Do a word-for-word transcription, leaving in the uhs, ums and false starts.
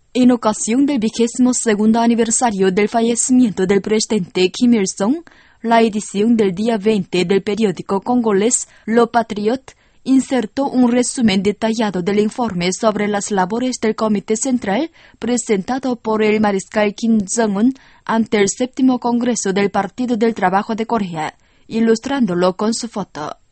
En ocasión del vigésimo segundo aniversario del fallecimiento del presidente Kim Il-sung, la edición del día veinte del periódico congolés Le Patriote insertó un resumen detallado del informe sobre las labores del Comité Central presentado por el mariscal Kim Jong-un ante el séptimo Congreso del Partido del Trabajo de Corea, ilustrándolo con su foto.